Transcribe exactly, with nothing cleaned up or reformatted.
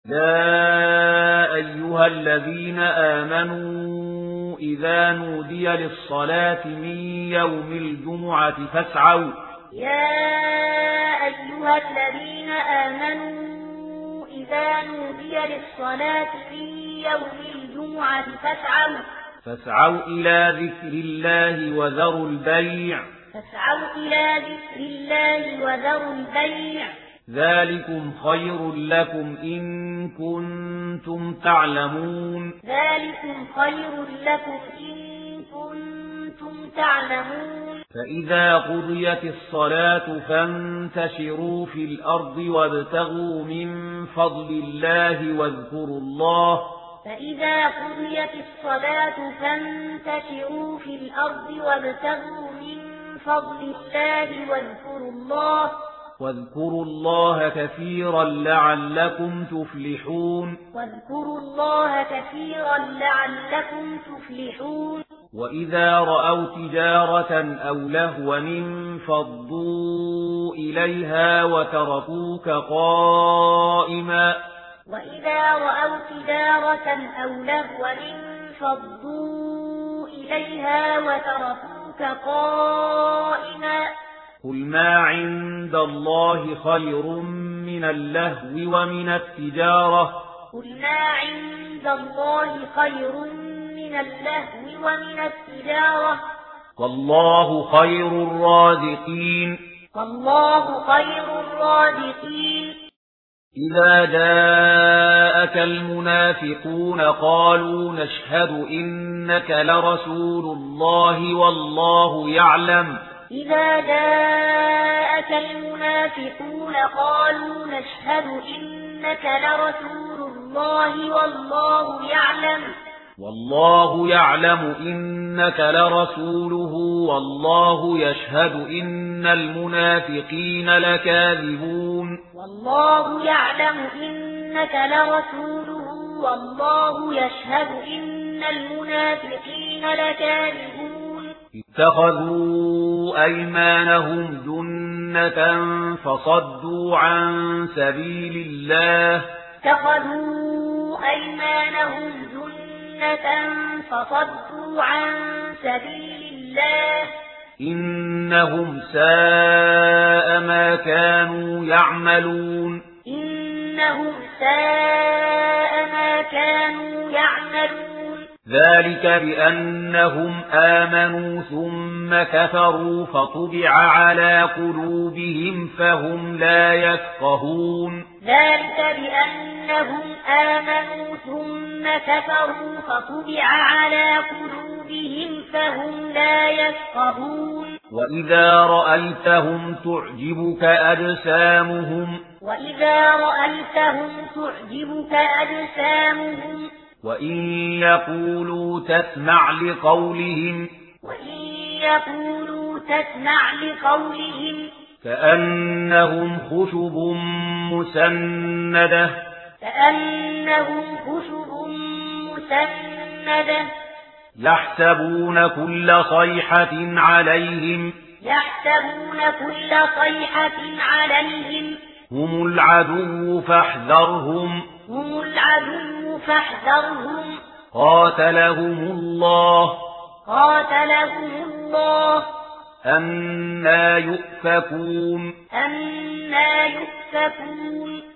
يا أيها الذين آمنوا إذا نودي للصلاة من يوم الجمعة فاسعوا يا أيها الذين آمنوا إذا نودي للصلاة من يوم الجمعة فاسعوا فاسعوا إلى ذكر الله وذروا البيع فاسعوا إلى ذكر الله وذروا البيع ذلكم خير لكم إن كنتم تعلمون ذلكم خير لكم إن كنتم تعلمون فإذا قضيت الصلاة فانتشروا في الأرض وابتغوا من فضل الله واذكروا الله فإذا قضيت الصلاة فانتشروا في الأرض وابتغوا من فضل الله واذكروا الله واذكروا الله كثيرا لعلكم تفلحون واذكروا الله كثيرا لعلكم تفلحون وإذا رأوا تجارة أو لهوا انفضوا إليها وتركوك قائما وإذا رأوا تجارة أو لهوا انفضوا إليها وتركوك قائما قل ما عند الله خير من اللهو ومن التجارة قل ما عند الله خير من اللهو ومن التجارة والله خير الرازقين والله خير الرازقين إذا جاءك المنافقون قالوا نشهد إنك لرسول الله والله يعلم إذا جاءك المنافقون قالوا نشهد إنك لرسول الله والله يعلم والله يعلم إنك لرسوله والله يشهد إن المنافقين لكاذبون والله يعلم إنك لرسوله والله يشهد إن المنافقين لكاذبون اتخذوا أيمانهم جنة فصدوا عن سبيل الله اتخذوا أيمانهم جنة فصدوا عن سبيل الله إنهم ساء ما كانوا يعملون إنهم ساء ما كانوا يعملون ذلك بأنهم آمنوا ثم كفروا فطبع على قلوبهم فهم لا يفقهون ذلك بأنهم آمنوا ثم كفروا فطبع على قلوبهم فهم لا يفقهون وإذا رأيتهم تعجبك أجسامهم وإذا رأيتهم تعجبك أجسامهم وإن يقولوا تسمع لقولهم وإن يقولوا تسمع لقولهم كأنهم خشب مسندة كأنهم خشب مسندة يحسبون كل صيحة عليهم يحسبون كل صيحة عليهم هم العدو فاحذرهم هم العدو فاحذرهم قاتلهم الله قاتلهم الله أنى يؤفكون أنى يؤفكون